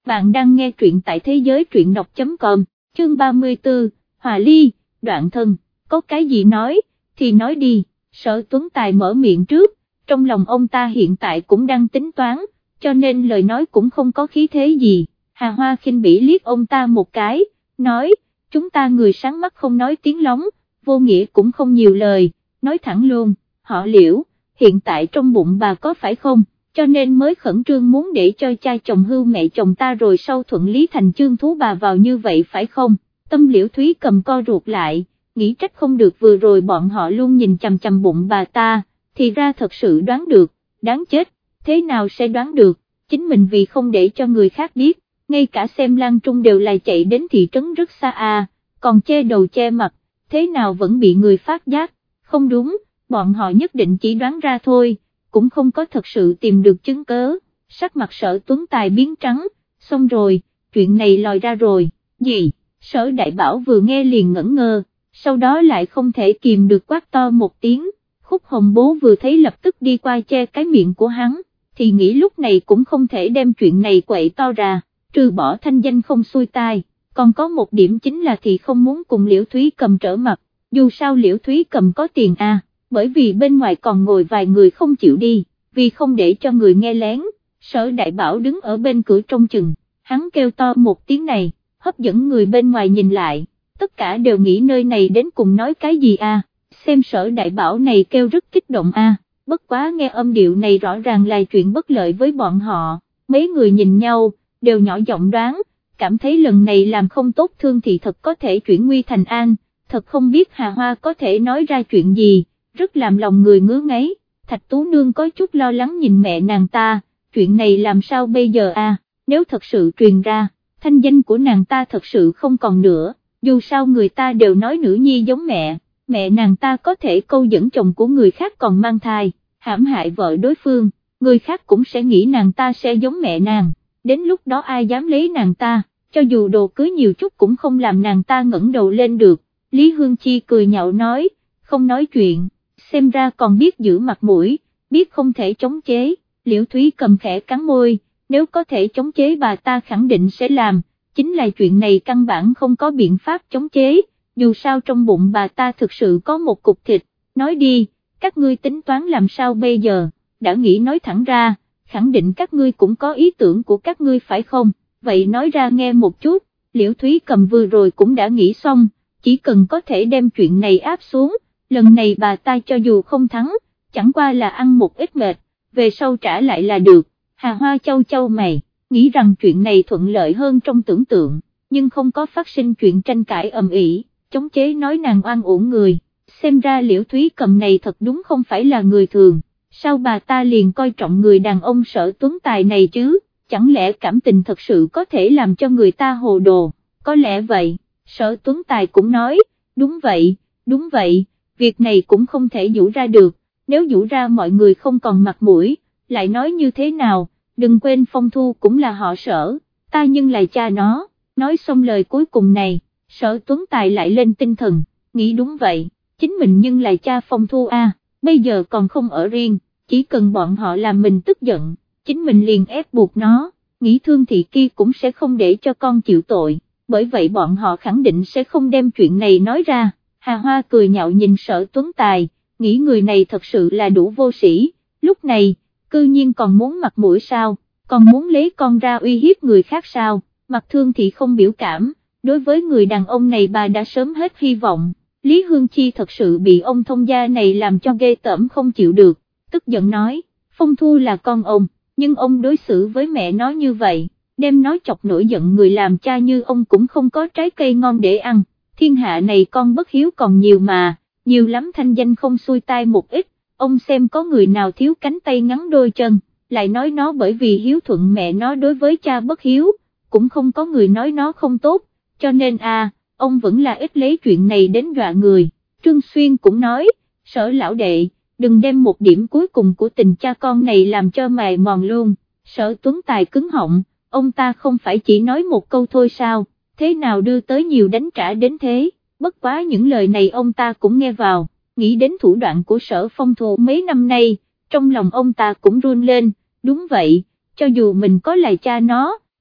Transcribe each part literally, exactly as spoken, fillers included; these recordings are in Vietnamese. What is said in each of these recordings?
bạn đang nghe truyện tại thế giới truyện đọc chấm com, chương ba mươi tư, Hòa Ly, đoạn thân, có cái gì nói, thì nói đi, Sở Tuấn Tài mở miệng trước, trong lòng ông ta hiện tại cũng đang tính toán, cho nên lời nói cũng không có khí thế gì, Hà Hoa khinh bỉ liếc ông ta một cái, nói, chúng ta người sáng mắt không nói tiếng lóng, vô nghĩa cũng không nhiều lời, nói thẳng luôn, họ Liễu, hiện tại trong bụng bà có phải không, cho nên mới khẩn trương muốn để cho cha chồng hưu mẹ chồng ta rồi sau thuận lý thành chương thú bà vào như vậy phải không, tâm Liễu Thúy cầm co ruột lại, nghĩ trách không được vừa rồi bọn họ luôn nhìn chằm chằm bụng bà ta, thì ra thật sự đoán được, đáng chết, thế nào sẽ đoán được, chính mình vì không để cho người khác biết, ngay cả xem Lan Trung đều là chạy đến thị trấn rất xa à, còn che đầu che mặt, thế nào vẫn bị người phát giác, không đúng, bọn họ nhất định chỉ đoán ra thôi, cũng không có thật sự tìm được chứng cớ, sắc mặt Sở Tuấn Tài biến trắng, xong rồi, chuyện này lòi ra rồi, gì, Sở Đại Bảo vừa nghe liền ngẩn ngơ, sau đó lại không thể kìm được quát to một tiếng, Khúc Hồng bố vừa thấy lập tức đi qua che cái miệng của hắn, thì nghĩ lúc này cũng không thể đem chuyện này quậy to ra, trừ bỏ thanh danh không xuôi tai, còn có một điểm chính là thì không muốn cùng Liễu Thúy Cầm trở mặt, dù sao Liễu Thúy Cầm có tiền à, bởi vì bên ngoài còn ngồi vài người không chịu đi, vì không để cho người nghe lén, Sở Đại Bảo đứng ở bên cửa trông chừng, hắn kêu to một tiếng này, hấp dẫn người bên ngoài nhìn lại, tất cả đều nghĩ nơi này đến cùng nói cái gì à, xem Sở Đại Bảo này kêu rất kích động à, bất quá nghe âm điệu này rõ ràng là chuyện bất lợi với bọn họ, mấy người nhìn nhau, đều nhỏ giọng đoán, cảm thấy lần này làm không tốt Thương thì thật có thể chuyển nguy thành an, thật không biết Hà Hoa có thể nói ra chuyện gì, rất làm lòng người ngứa ngáy, Thạch Tú Nương có chút lo lắng nhìn mẹ nàng ta, chuyện này làm sao bây giờ à, nếu thật sự truyền ra, thanh danh của nàng ta thật sự không còn nữa, dù sao người ta đều nói nữ nhi giống mẹ, mẹ nàng ta có thể câu dẫn chồng của người khác còn mang thai, hãm hại vợ đối phương, người khác cũng sẽ nghĩ nàng ta sẽ giống mẹ nàng, đến lúc đó ai dám lấy nàng ta, cho dù đồ cưới nhiều chút cũng không làm nàng ta ngẩng đầu lên được, Lý Hương Chi cười nhạo nói, không nói chuyện, xem ra còn biết giữ mặt mũi, biết không thể chống chế, Liễu Thúy Cầm khẽ cắn môi, nếu có thể chống chế bà ta khẳng định sẽ làm, chính là chuyện này căn bản không có biện pháp chống chế, dù sao trong bụng bà ta thực sự có một cục thịt, nói đi, các ngươi tính toán làm sao bây giờ, đã nghĩ nói thẳng ra, khẳng định các ngươi cũng có ý tưởng của các ngươi phải không, vậy nói ra nghe một chút, Liễu Thúy Cầm vừa rồi cũng đã nghĩ xong, chỉ cần có thể đem chuyện này áp xuống, lần này bà ta cho dù không thắng, chẳng qua là ăn một ít mệt, về sau trả lại là được, Hà Hoa châu châu mày, nghĩ rằng chuyện này thuận lợi hơn trong tưởng tượng, nhưng không có phát sinh chuyện tranh cãi ầm ĩ, chống chế nói nàng oan uổng người, xem ra Liễu Thúy Cầm này thật đúng không phải là người thường, sao bà ta liền coi trọng người đàn ông Sở Tuấn Tài này chứ, chẳng lẽ cảm tình thật sự có thể làm cho người ta hồ đồ, có lẽ vậy, Sở Tuấn Tài cũng nói, đúng vậy, đúng vậy, việc này cũng không thể giũ ra được, nếu giũ ra mọi người không còn mặt mũi, lại nói như thế nào, đừng quên Phong Thu cũng là họ Sở, ta nhưng là cha nó, nói xong lời cuối cùng này, Sở Tuấn Tài lại lên tinh thần, nghĩ đúng vậy, chính mình nhưng là cha Phong Thu a, bây giờ còn không ở riêng, chỉ cần bọn họ làm mình tức giận, chính mình liền ép buộc nó, nghĩ Thương Thị kia cũng sẽ không để cho con chịu tội, bởi vậy bọn họ khẳng định sẽ không đem chuyện này nói ra, Hà Hoa cười nhạo nhìn Sở Tuấn Tài, nghĩ người này thật sự là đủ vô sĩ, lúc này, cư nhiên còn muốn mặt mũi sao, còn muốn lấy con ra uy hiếp người khác sao, mặt Thương Thị không biểu cảm, đối với người đàn ông này bà đã sớm hết hy vọng, Lý Hương Chi thật sự bị ông thông gia này làm cho ghê tởm không chịu được, tức giận nói, Phong Thu là con ông, nhưng ông đối xử với mẹ nó như vậy, đem nó chọc nổi giận người làm cha như ông cũng không có trái cây ngon để ăn, thiên hạ này con bất hiếu còn nhiều mà, nhiều lắm thanh danh không xuôi tai một ít, ông xem có người nào thiếu cánh tay ngắn đôi chân, lại nói nó bởi vì hiếu thuận mẹ nó đối với cha bất hiếu, cũng không có người nói nó không tốt, cho nên à, ông vẫn là ít lấy chuyện này đến dọa người, Trương Xuyên cũng nói, Sở lão đệ, đừng đem một điểm cuối cùng của tình cha con này làm cho mài mòn luôn, Sở Tuấn Tài cứng họng, ông ta không phải chỉ nói một câu thôi sao, thế nào đưa tới nhiều đánh trả đến thế, bất quá những lời này ông ta cũng nghe vào, nghĩ đến thủ đoạn của Sở Phong Thu mấy năm nay, trong lòng ông ta cũng run lên, đúng vậy, cho dù mình có là cha nó,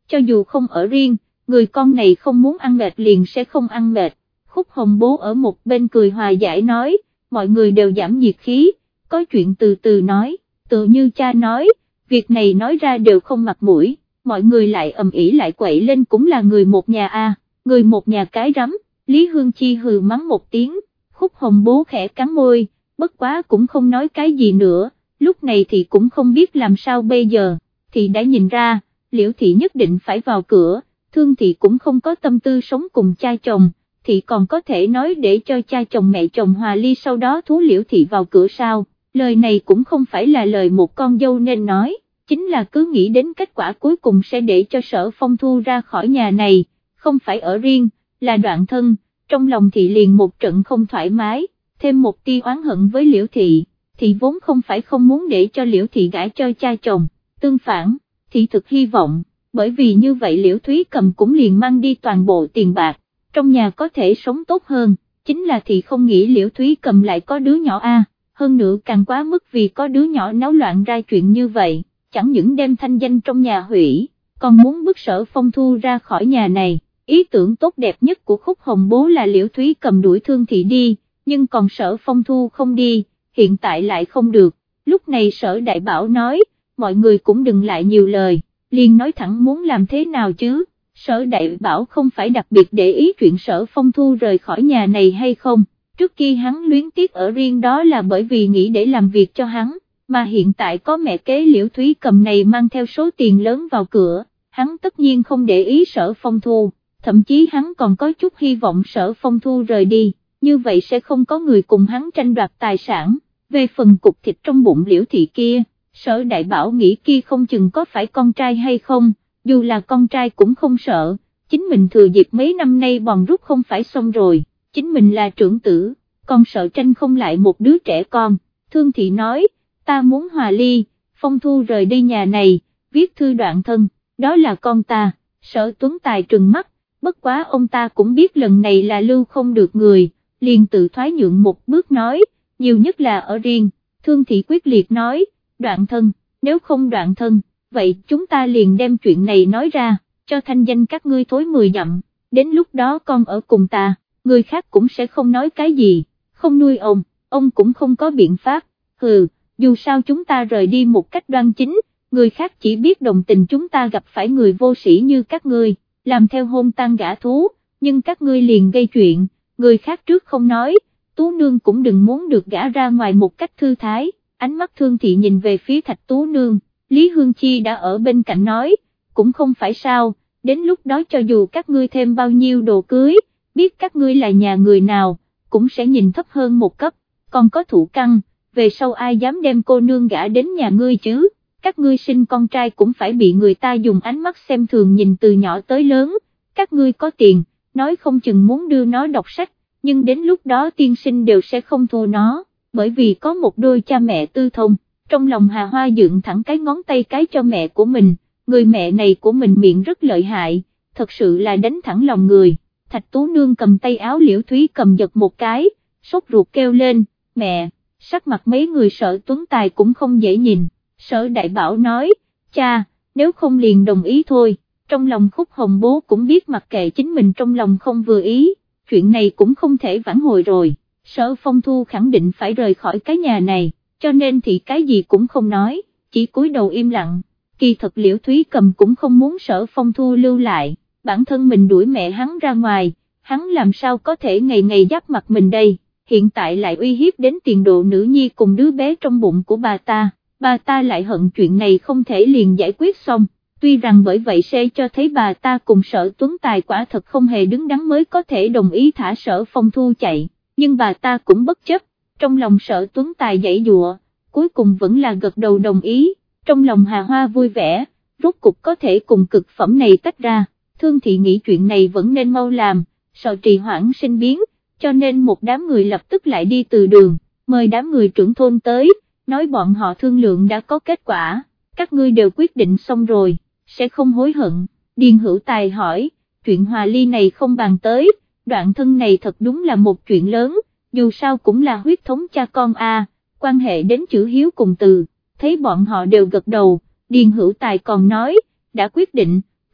cho dù không ở riêng, người con này không muốn ăn mệt liền sẽ không ăn mệt. Khúc Hồng Bố ở một bên cười hòa giải nói, mọi người đều giảm nhiệt khí, có chuyện từ từ nói, tự như cha nói, việc này nói ra đều không mặt mũi, mọi người lại ầm ĩ lại quậy lên cũng là người một nhà a, người một nhà cái rắm. Lý Hương Chi hừ mắng một tiếng, Khúc Hồng Bố khẽ cắn môi, bất quá cũng không nói cái gì nữa, lúc này thì cũng không biết làm sao bây giờ, thì đã nhìn ra, Liễu Thị nhất định phải vào cửa, Thương Thị cũng không có tâm tư sống cùng cha chồng, thì còn có thể nói để cho cha chồng mẹ chồng hòa ly sau đó thú Liễu Thị vào cửa sao, lời này cũng không phải là lời một con dâu nên nói, chính là cứ nghĩ đến kết quả cuối cùng sẽ để cho Sở Phong Thu ra khỏi nhà này, không phải ở riêng, là đoạn thân, trong lòng Thị liền một trận không thoải mái, thêm một tia oán hận với Liễu Thị, Thị vốn không phải không muốn để cho Liễu Thị gả cho cha chồng, tương phản, Thị thực hy vọng, bởi vì như vậy Liễu Thúy Cầm cũng liền mang đi toàn bộ tiền bạc, trong nhà có thể sống tốt hơn, chính là Thị không nghĩ Liễu Thúy Cầm lại có đứa nhỏ a, hơn nữa càng quá mức vì có đứa nhỏ náo loạn ra chuyện như vậy, chẳng những đem thanh danh trong nhà hủy, còn muốn bức Sở Phong Thu ra khỏi nhà này. Ý tưởng tốt đẹp nhất của Khúc Hồng Bố là Liễu Thúy Cầm đuổi Thương Thị đi, nhưng còn Sở Phong Thu không đi, hiện tại lại không được, lúc này Sở Đại Bảo nói, mọi người cũng đừng lại nhiều lời, liền nói thẳng muốn làm thế nào chứ, Sở Đại Bảo không phải đặc biệt để ý chuyện Sở Phong Thu rời khỏi nhà này hay không, trước kia hắn luyến tiếc ở riêng đó là bởi vì nghĩ để làm việc cho hắn, mà hiện tại có mẹ kế Liễu Thúy Cầm này mang theo số tiền lớn vào cửa, hắn tất nhiên không để ý Sở Phong Thu. Thậm chí hắn còn có chút hy vọng Sở Phong Thu rời đi, như vậy sẽ không có người cùng hắn tranh đoạt tài sản, về phần cục thịt trong bụng Liễu Thị kia, Sở Đại Bảo nghĩ kia không chừng có phải con trai hay không, dù là con trai cũng không sợ, chính mình thừa dịp mấy năm nay bòn rút không phải xong rồi, chính mình là trưởng tử, còn sợ tranh không lại một đứa trẻ con, Thương Thị nói, ta muốn hòa ly, Phong Thu rời đi nhà này, viết thư đoạn thân, đó là con ta, Sở Tuấn Tài trừng mắt. Bất quá ông ta cũng biết lần này là lưu không được người, liền tự thoái nhượng một bước nói, nhiều nhất là ở riêng, Thương Thị quyết liệt nói, đoạn thân, nếu không đoạn thân, vậy chúng ta liền đem chuyện này nói ra, cho thanh danh các ngươi thối mười dặm, đến lúc đó con ở cùng ta, người khác cũng sẽ không nói cái gì, không nuôi ông, ông cũng không có biện pháp, hừ, dù sao chúng ta rời đi một cách đoan chính, người khác chỉ biết đồng tình chúng ta gặp phải người vô sĩ như các ngươi. Làm theo hôn tang gả thú, nhưng các ngươi liền gây chuyện, người khác trước không nói, Tú Nương cũng đừng muốn được gả ra ngoài một cách thư thái, ánh mắt Thương Thị nhìn về phía Thạch Tú Nương, Lý Hương Chi đã ở bên cạnh nói, cũng không phải sao, đến lúc đó cho dù các ngươi thêm bao nhiêu đồ cưới, biết các ngươi là nhà người nào, cũng sẽ nhìn thấp hơn một cấp, còn có thủ căn, về sau ai dám đem cô nương gả đến nhà ngươi chứ? Các ngươi sinh con trai cũng phải bị người ta dùng ánh mắt xem thường nhìn từ nhỏ tới lớn, các ngươi có tiền, nói không chừng muốn đưa nó đọc sách, nhưng đến lúc đó tiên sinh đều sẽ không thua nó, bởi vì có một đôi cha mẹ tư thông, trong lòng Hà Hoa dựng thẳng cái ngón tay cái cho mẹ của mình, người mẹ này của mình miệng rất lợi hại, thật sự là đánh thẳng lòng người, Thạch Tú Nương cầm tay áo Liễu Thúy Cầm giật một cái, sốt ruột kêu lên, mẹ, sắc mặt mấy người Sở Tuấn Tài cũng không dễ nhìn. Sở Đại Bảo nói, cha, nếu không liền đồng ý thôi, trong lòng Khúc Hồng Bố cũng biết mặc kệ chính mình trong lòng không vừa ý, chuyện này cũng không thể vãn hồi rồi, Sở Phong Thu khẳng định phải rời khỏi cái nhà này, cho nên thì cái gì cũng không nói, chỉ cúi đầu im lặng, kỳ thật Liễu Thúy Cầm cũng không muốn Sở Phong Thu lưu lại, bản thân mình đuổi mẹ hắn ra ngoài, hắn làm sao có thể ngày ngày giáp mặt mình đây, hiện tại lại uy hiếp đến tiền độ nữ nhi cùng đứa bé trong bụng của bà ta. Bà ta lại hận chuyện này không thể liền giải quyết xong, tuy rằng bởi vậy sẽ cho thấy bà ta cùng Sở Tuấn Tài quả thật không hề đứng đắn mới có thể đồng ý thả Sở Phong Thu chạy, nhưng bà ta cũng bất chấp, trong lòng Sở Tuấn Tài giãy giụa, cuối cùng vẫn là gật đầu đồng ý, trong lòng Hà Hoa vui vẻ, rốt cục có thể cùng cực phẩm này tách ra, Thương Thị nghĩ chuyện này vẫn nên mau làm, sợ trì hoãn sinh biến, cho nên một đám người lập tức lại đi từ đường, mời đám người trưởng thôn tới. Nói bọn họ thương lượng đã có kết quả, các ngươi đều quyết định xong rồi, sẽ không hối hận, Điền Hữu Tài hỏi, chuyện hòa ly này không bàn tới, đoạn thân này thật đúng là một chuyện lớn, dù sao cũng là huyết thống cha con a, quan hệ đến chữ hiếu cùng từ, thấy bọn họ đều gật đầu, Điền Hữu Tài còn nói, đã quyết định,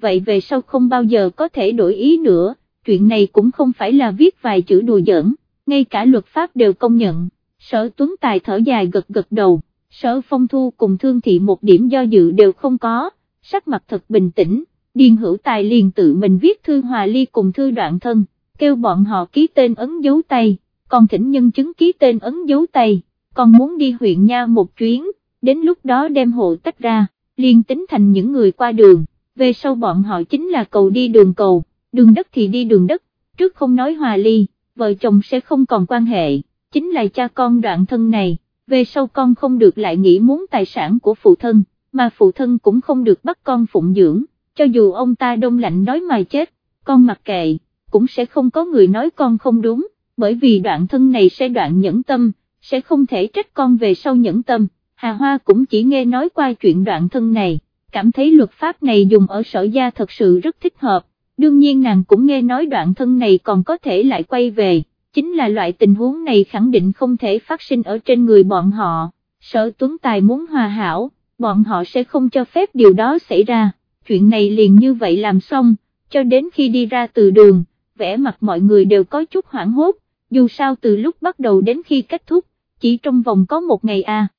vậy về sau không bao giờ có thể đổi ý nữa, chuyện này cũng không phải là viết vài chữ đùa giỡn, ngay cả luật pháp đều công nhận. Sở Tuấn Tài thở dài gật gật đầu, Sở Phong Thu cùng Thương Thị một điểm do dự đều không có, sắc mặt thật bình tĩnh, Điền Hữu Tài liền tự mình viết thư hòa ly cùng thư Đoạn Thân, kêu bọn họ ký tên ấn dấu tay, còn thỉnh nhân chứng ký tên ấn dấu tay, còn muốn đi huyện Nha một chuyến, đến lúc đó đem hộ tách ra, liền tính thành những người qua đường, về sau bọn họ chính là cầu đi đường cầu, đường đất thì đi đường đất, trước không nói hòa ly, vợ chồng sẽ không còn quan hệ, chính là cha con Đoạn Thân này, về sau con không được lại nghĩ muốn tài sản của phụ thân, mà phụ thân cũng không được bắt con phụng dưỡng, cho dù ông ta đông lạnh đói mà chết, con mặc kệ, cũng sẽ không có người nói con không đúng, bởi vì Đoạn Thân này sẽ đoạn nhẫn tâm, sẽ không thể trách con về sau nhẫn tâm. Hà Hoa cũng chỉ nghe nói qua chuyện Đoạn Thân này, cảm thấy luật pháp này dùng ở Sở gia thật sự rất thích hợp, đương nhiên nàng cũng nghe nói Đoạn Thân này còn có thể lại quay về, chính là loại tình huống này khẳng định không thể phát sinh ở trên người bọn họ, Sở Tuấn Tài muốn hòa hảo, bọn họ sẽ không cho phép điều đó xảy ra, chuyện này liền như vậy làm xong, cho đến khi đi ra từ đường, vẻ mặt mọi người đều có chút hoảng hốt, dù sao từ lúc bắt đầu đến khi kết thúc, chỉ trong vòng có một ngày a.